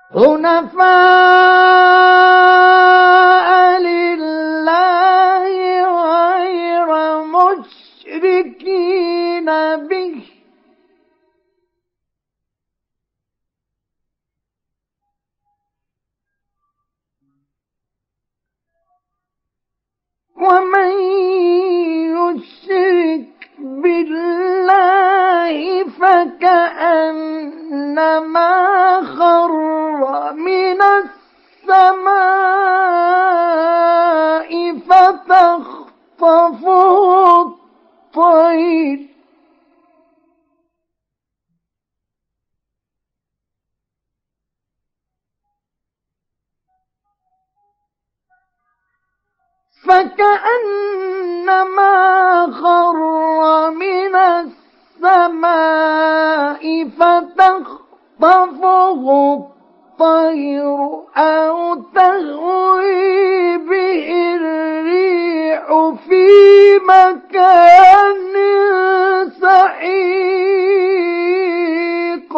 حنفاء لله غير مشركين به ومن يشرك بالله فكأنما خر من السماء فتخطفه الطير من السماء فتخطفه الطير أو تهوي به الريح في مكان سحيق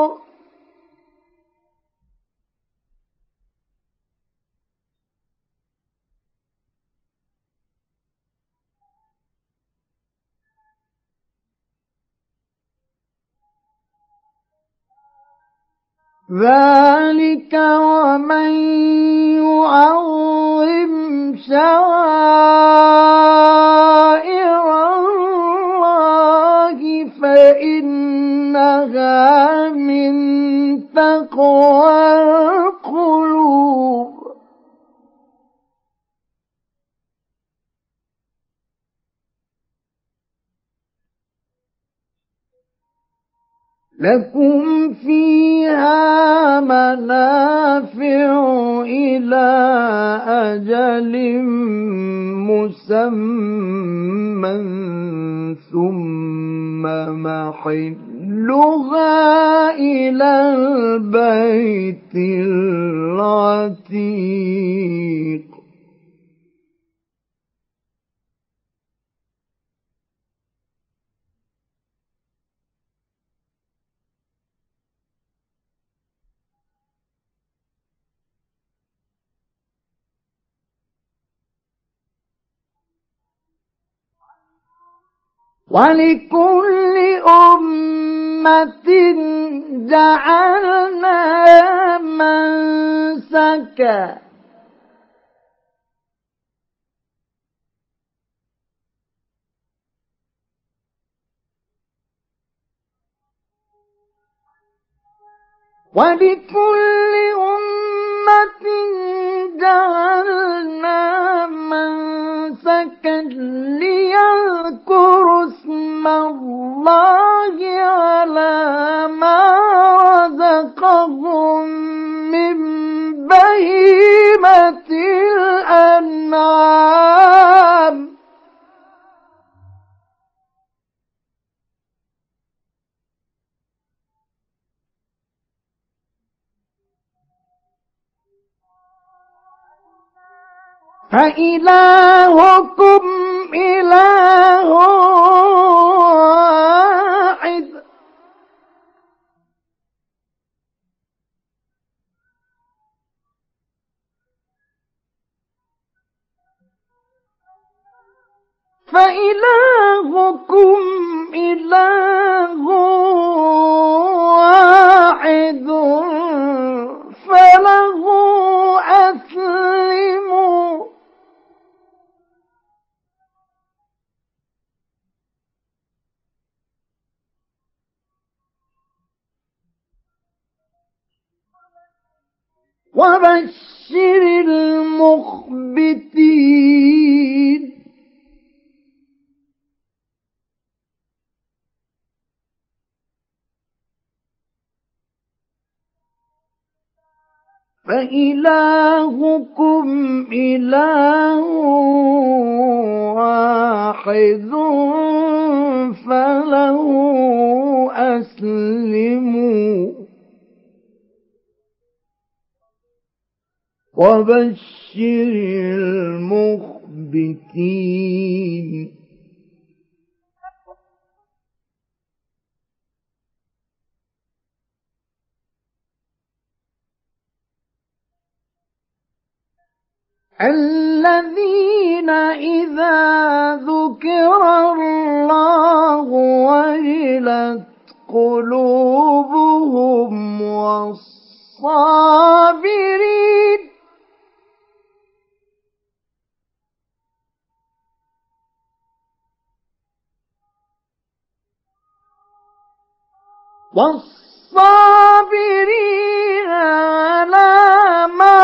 ذلك ومن يعظم شعائر الله فإنها من تقوى القلوب لكم فيها منافع إلى أجل مسمى ثم محلها إلى البيت العتيق ولكل أمة جعلنا منسكا ولكل أمة جعلنا منسكا ليذكروا اسم الله على ما رزقهم من بهيمة الأنعام فإلهكم إله واحد فله أسلموا وبشر المخبتين فإلهكم إله واحد فله أسلموا وبشر المخبتين الذين إذا ذكر الله وجلت قلوبهم والصابرين على ما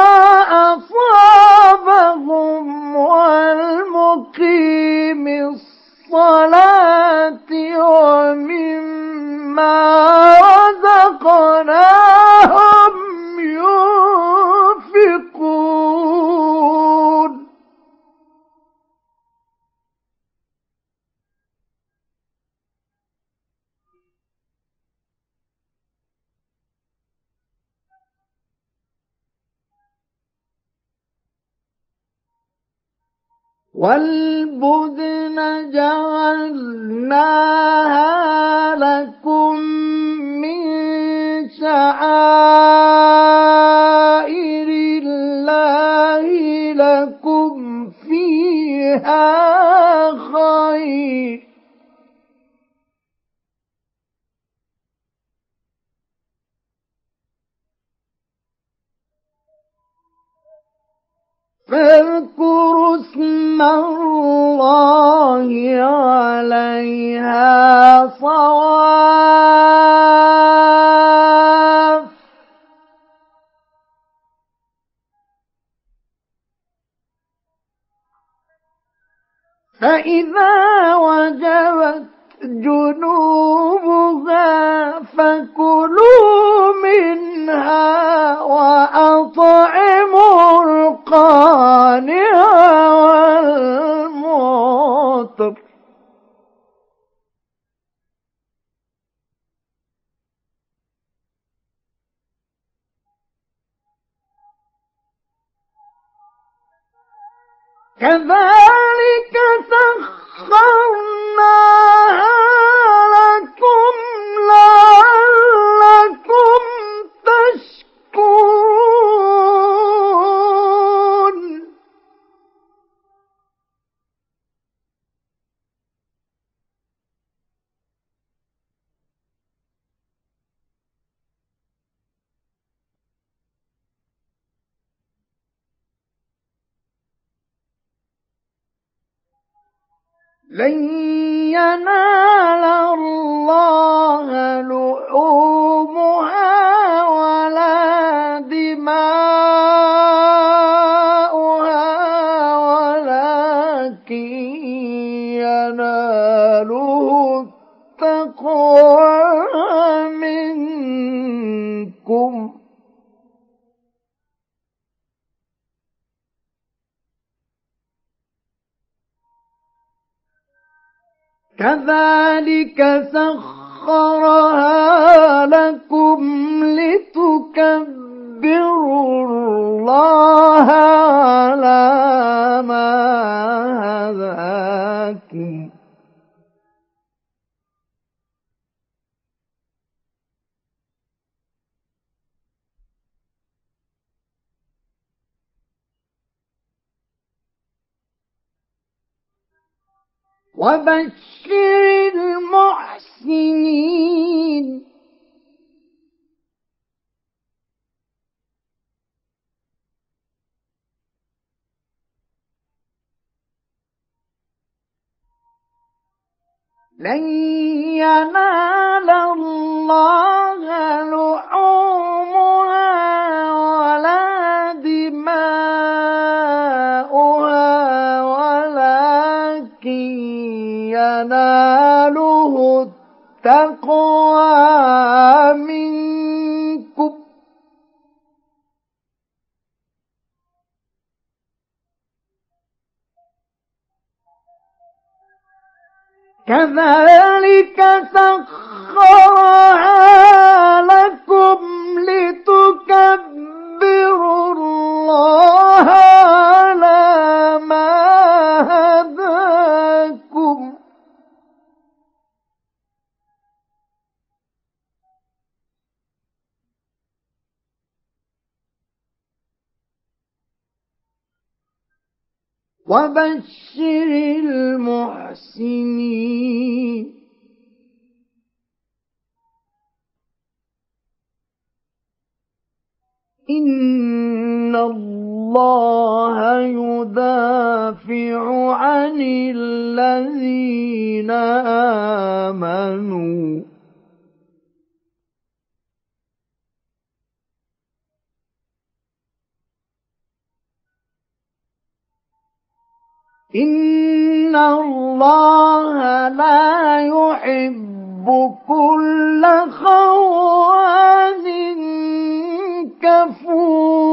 أصابهم والمقيم الصلاة ومما رزقناهم ينفقون والبدن جعلناها لكم من شعائر الله لكم فيها خير فاذكروا اسم الله عليها صواف فإذا وجبت جنوبها فكلوا منها وأطعموا القانع والمعتر كذلك سخرناها لكم لعلكم تشكرون لن ينال الله لحومها ولا دماؤها ولكن يناله التقوى منكم كذلك سخرها لكم لتكبروا الله على ما هداكم وبشر المحسنين لن ينال الله لحومها ولا دماؤها ولكن يناله التقوى منكم كذلك سخرها لكم لتكبروا الله على ما هداكم وبشر المحسنين إن الله يدافع عن الذين آمنوا إن الله لا يحب كل خوان كفور